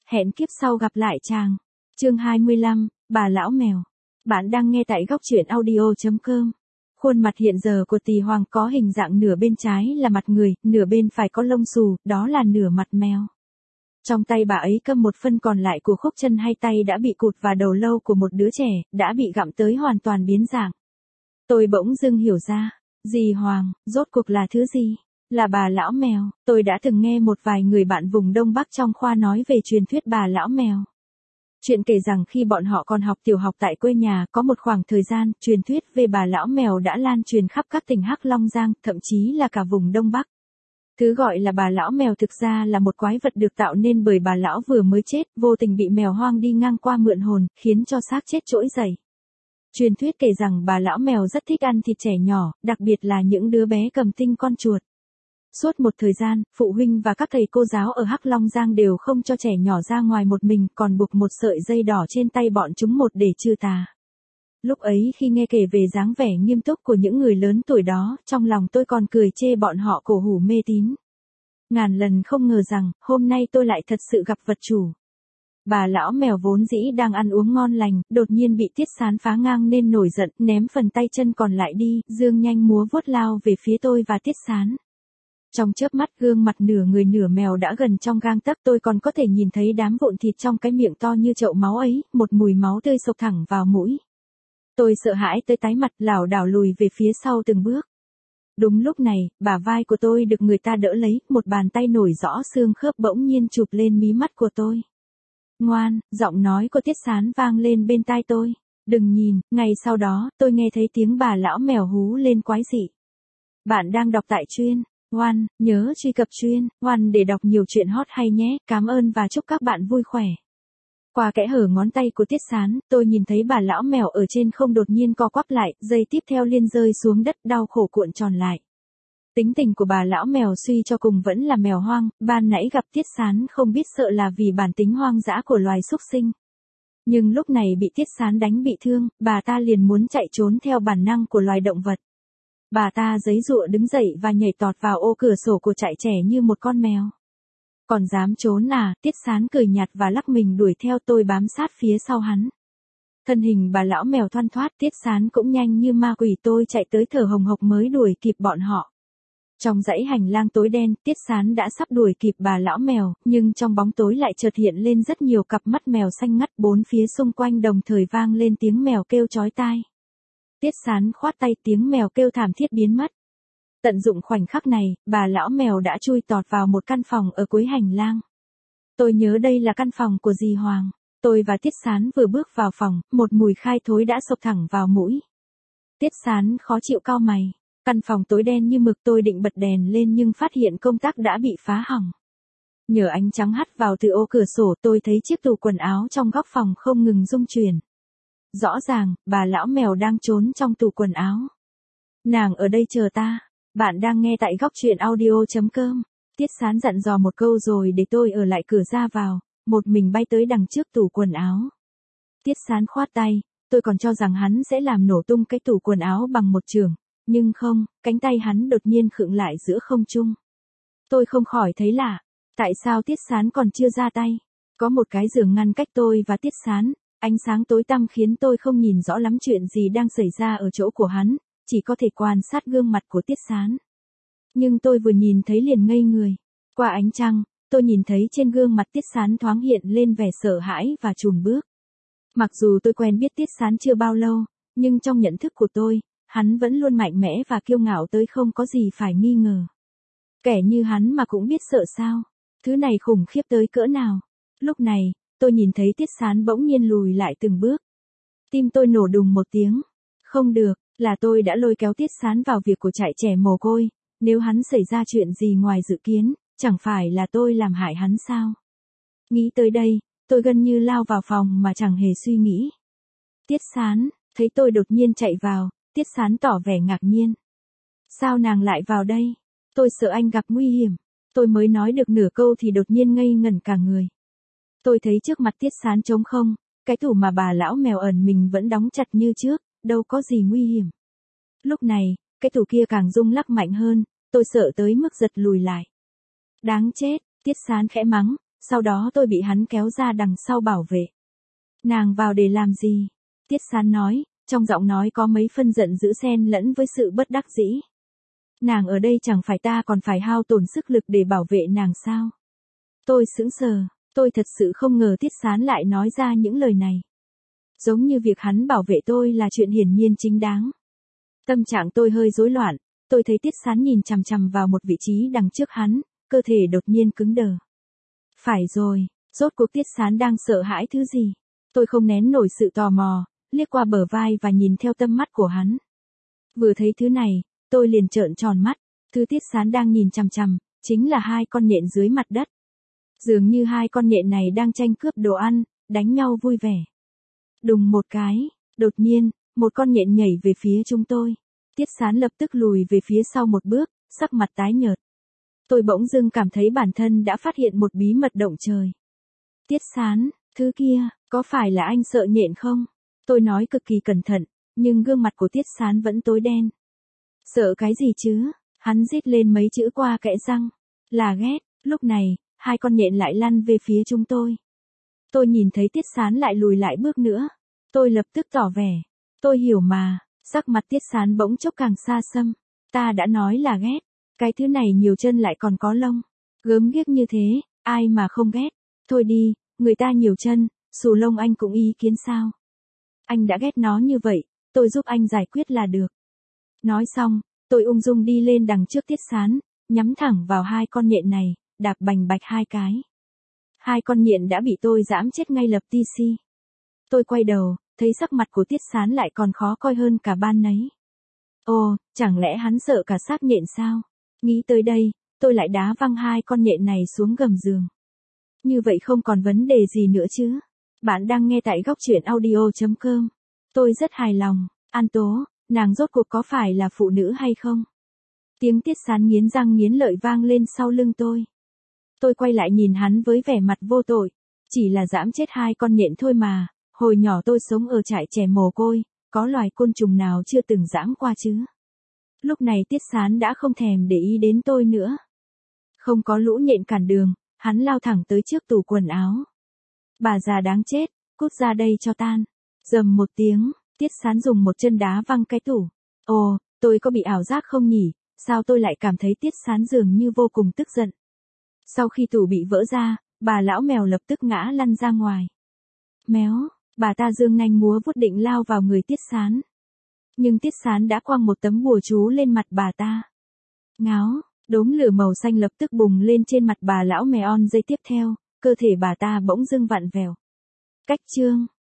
Hẹn kiếp sau gặp lại chàng. Chương 25, bà lão mèo. Bạn đang nghe tại góc truyện audio.com. Khuôn mặt hiện giờ của Tỳ Hoàng có hình dạng nửa bên trái là mặt người, nửa bên phải có lông xù, đó là nửa mặt mèo. Trong tay bà ấy cầm một phân còn lại của khúc chân hay tay đã bị cụt và đầu lâu của một đứa trẻ, đã bị gặm tới hoàn toàn biến dạng. Tôi bỗng dưng hiểu ra, dì Hoàng, rốt cuộc là thứ gì? Là bà lão mèo. Tôi đã từng nghe một vài người bạn vùng Đông Bắc trong khoa nói về truyền thuyết bà lão mèo. Chuyện kể rằng khi bọn họ còn học tiểu học tại quê nhà, có một khoảng thời gian, truyền thuyết về bà lão mèo đã lan truyền khắp các tỉnh Hắc Long Giang, thậm chí là cả vùng Đông Bắc. Thứ gọi là bà lão mèo thực ra là một quái vật được tạo nên bởi bà lão vừa mới chết, vô tình bị mèo hoang đi ngang qua mượn hồn, khiến cho xác chết trỗi dậy. Truyền thuyết kể rằng bà lão mèo rất thích ăn thịt trẻ nhỏ, đặc biệt là những đứa bé cầm tinh con chuột. Suốt một thời gian, phụ huynh và các thầy cô giáo ở Hắc Long Giang đều không cho trẻ nhỏ ra ngoài một mình, còn buộc một sợi dây đỏ trên tay bọn chúng một để trừ tà. Lúc ấy khi nghe kể về dáng vẻ nghiêm túc của những người lớn tuổi đó, trong lòng tôi còn cười chê bọn họ cổ hủ mê tín. Ngàn lần không ngờ rằng, hôm nay tôi lại thật sự gặp vật chủ. Bà lão mèo vốn dĩ đang ăn uống ngon lành, đột nhiên bị Tiết Sán phá ngang nên nổi giận, ném phần tay chân còn lại đi, dương nhanh múa vuốt lao về phía tôi và Tiết Sán. Trong chớp mắt, gương mặt nửa người nửa mèo đã gần trong gang tấc, tôi còn có thể nhìn thấy đám vụn thịt trong cái miệng to như chậu máu ấy, một mùi máu tươi xộc thẳng vào mũi. Tôi sợ hãi tới tái mặt, lảo đảo lùi về phía sau từng bước. Đúng lúc này, bả vai của tôi được người ta đỡ lấy, một bàn tay nổi rõ xương khớp bỗng nhiên chụp lên mí mắt của tôi. Ngoan, giọng nói của Tiết Sán vang lên bên tai tôi. Đừng nhìn. Ngay sau đó, tôi nghe thấy tiếng bà lão mèo hú lên quái dị. Bạn đang đọc tại Chuyên One, nhớ truy cập Chuyên One để đọc nhiều chuyện hot hay nhé. Cảm ơn và chúc các bạn vui khỏe. Qua kẽ hở ngón tay của Tiết Sán, tôi nhìn thấy bà lão mèo ở trên không đột nhiên co quắp lại, giây tiếp theo liền rơi xuống đất, đau khổ cuộn tròn lại. Tính tình của bà lão mèo suy cho cùng vẫn là mèo hoang, ban nãy gặp Tiết Sán không biết sợ là vì bản tính hoang dã của loài súc sinh. Nhưng lúc này bị Tiết Sán đánh bị thương, bà ta liền muốn chạy trốn theo bản năng của loài động vật. Bà ta giãy giụa đứng dậy và nhảy tọt vào ô cửa sổ của trại trẻ như một con mèo. Còn dám trốn à? Tiết Sán cười nhạt và lắc mình đuổi theo, tôi bám sát phía sau hắn. Thân hình bà lão mèo thoăn thoắt, Tiết Sán cũng nhanh như ma quỷ, tôi chạy tới thở hồng hộc mới đuổi kịp bọn họ. Trong dãy hành lang tối đen, Tiết Sán đã sắp đuổi kịp bà lão mèo, nhưng trong bóng tối lại chợt hiện lên rất nhiều cặp mắt mèo xanh ngắt, bốn phía xung quanh đồng thời vang lên tiếng mèo kêu chói tai. Tiết Sán khoát tay, tiếng mèo kêu thảm thiết biến mất. Tận dụng khoảnh khắc này, bà lão mèo đã chui tọt vào một căn phòng ở cuối hành lang. Tôi nhớ đây là căn phòng của dì Hoàng. Tôi và Tiết Sán vừa bước vào phòng, một mùi khai thối đã xộc thẳng vào mũi. Tiết Sán khó chịu cau mày. Căn phòng tối đen như mực, tôi định bật đèn lên nhưng phát hiện công tắc đã bị phá hỏng. Nhờ ánh trắng hắt vào từ ô cửa sổ, tôi thấy chiếc tủ quần áo trong góc phòng không ngừng rung chuyển. Rõ ràng, bà lão mèo đang trốn trong tủ quần áo. Nàng ở đây chờ ta. Bạn đang nghe tại góc truyện audio.com. Tiết Sán dặn dò một câu rồi để tôi ở lại cửa ra vào, một mình bay tới đằng trước tủ quần áo. Tiết Sán khoát tay, tôi còn cho rằng hắn sẽ làm nổ tung cái tủ quần áo bằng một chưởng, nhưng không, cánh tay hắn đột nhiên khựng lại giữa không trung. Tôi không khỏi thấy lạ, tại sao Tiết Sán còn chưa ra tay? Có một cái giường ngăn cách tôi và Tiết Sán, ánh sáng tối tăm khiến tôi không nhìn rõ lắm chuyện gì đang xảy ra ở chỗ của hắn, chỉ có thể quan sát gương mặt của Tiết Sán. Nhưng tôi vừa nhìn thấy liền ngây người. Qua ánh trăng, tôi nhìn thấy trên gương mặt Tiết Sán thoáng hiện lên vẻ sợ hãi và chùn bước. Mặc dù tôi quen biết Tiết Sán chưa bao lâu, nhưng trong nhận thức của tôi, hắn vẫn luôn mạnh mẽ và kiêu ngạo tới không có gì phải nghi ngờ. Kẻ như hắn mà cũng biết sợ sao? Thứ này khủng khiếp tới cỡ nào? Lúc này, tôi nhìn thấy Tiết Sán bỗng nhiên lùi lại từng bước. Tim tôi nổ đùng một tiếng. Không được, là tôi đã lôi kéo Tiết Sán vào việc của trại trẻ mồ côi. Nếu hắn xảy ra chuyện gì ngoài dự kiến, chẳng phải là tôi làm hại hắn sao? Nghĩ tới đây, tôi gần như lao vào phòng mà chẳng hề suy nghĩ. Tiết Sán, thấy tôi đột nhiên chạy vào, Tiết Sán tỏ vẻ ngạc nhiên. Sao nàng lại vào đây? Tôi sợ anh gặp nguy hiểm. Tôi mới nói được nửa câu thì đột nhiên ngây ngẩn cả người. Tôi thấy trước mặt Tiết Sán trống không, cái tủ mà bà lão mèo ẩn mình vẫn đóng chặt như trước, đâu có gì nguy hiểm. Lúc này, cái tủ kia càng rung lắc mạnh hơn, tôi sợ tới mức giật lùi lại. Đáng chết, Tiết Sán khẽ mắng, sau đó tôi bị hắn kéo ra đằng sau bảo vệ. Nàng vào để làm gì? Tiết Sán nói, trong giọng nói có mấy phân giận dữ xen lẫn với sự bất đắc dĩ. Nàng ở đây chẳng phải ta còn phải hao tổn sức lực để bảo vệ nàng sao? Tôi sững sờ, tôi thật sự không ngờ Tiết Sán lại nói ra những lời này. Giống như việc hắn bảo vệ tôi là chuyện hiển nhiên chính đáng. Tâm trạng tôi hơi rối loạn, tôi thấy Tiết Sán nhìn chằm chằm vào một vị trí đằng trước hắn, cơ thể đột nhiên cứng đờ. Phải rồi, rốt cuộc Tiết Sán đang sợ hãi thứ gì? Tôi không nén nổi sự tò mò, liếc qua bờ vai và nhìn theo tâm mắt của hắn. Vừa thấy thứ này, tôi liền trợn tròn mắt, thứ Tiết Sán đang nhìn chằm chằm, chính là 2 con nhện dưới mặt đất. Dường như 2 con nhện này đang tranh cướp đồ ăn, đánh nhau vui vẻ. Đùng một cái, đột nhiên, một con nhện nhảy về phía chúng tôi. Tiết Sán lập tức lùi về phía sau một bước, sắc mặt tái nhợt. Tôi bỗng dưng cảm thấy bản thân đã phát hiện một bí mật động trời. Tiết Sán, thứ kia, có phải là anh sợ nhện không? Tôi nói cực kỳ cẩn thận, nhưng gương mặt của Tiết Sán vẫn tối đen. Sợ cái gì chứ? Hắn rít lên mấy chữ qua kẽ răng. Là ghét. Lúc này, 2 con nhện lại lăn về phía chúng tôi. Tôi nhìn thấy Tiết Sán lại lùi lại bước nữa. Tôi lập tức tỏ vẻ. Tôi hiểu mà. Sắc mặt Tiết Sán bỗng chốc càng xa xăm. Ta đã nói là ghét. Cái thứ này nhiều chân lại còn có lông. Gớm ghiếc như thế, ai mà không ghét. Thôi đi, người ta nhiều chân, xù lông anh cũng ý kiến sao? Anh đã ghét nó như vậy, tôi giúp anh giải quyết là được. Nói xong, tôi ung dung đi lên đằng trước Tiết Sán, nhắm thẳng vào 2 con nhện này, đạp bành bạch 2 cái. 2 con nhện đã bị tôi giẫm chết ngay lập tức. Tôi quay đầu, thấy sắc mặt của Tiết Sán lại còn khó coi hơn cả ban nấy. Ồ, chẳng lẽ hắn sợ cả xác nhện sao? Nghĩ tới đây, tôi lại đá văng 2 con nhện này xuống gầm giường. Như vậy không còn vấn đề gì nữa chứ? Bạn đang nghe tại góc truyện audio.com. Tôi rất hài lòng. An Tố, nàng rốt cuộc có phải là phụ nữ hay không? Tiếng Tiết Sán nghiến răng nghiến lợi vang lên sau lưng tôi. Tôi quay lại nhìn hắn với vẻ mặt vô tội. Chỉ là giẫm chết 2 con nhện thôi mà. Hồi nhỏ tôi sống ở trại trẻ mồ côi, có loài côn trùng nào chưa từng giẫm qua chứ? Lúc này Tiết Sán đã không thèm để ý đến tôi nữa. Không có lũ nhện cản đường, hắn lao thẳng tới trước tủ quần áo. Bà già đáng chết, cút ra đây cho tan. Rầm một tiếng, Tiết Sán dùng một chân đá văng cái tủ. Ồ, tôi có bị ảo giác không nhỉ? Sao tôi lại cảm thấy Tiết Sán dường như vô cùng tức giận. Sau khi tủ bị vỡ ra, bà lão mèo lập tức ngã lăn ra ngoài. Méo, bà ta giương nanh múa vuốt định lao vào người Tiết Sán. Nhưng Tiết Sán đã quăng một tấm bùa chú lên mặt bà ta. Ngáo, đốm lửa màu xanh lập tức bùng lên trên mặt bà lão mèo. Giây tiếp theo, cơ thể bà ta bỗng dưng vặn vẹo. Cách chương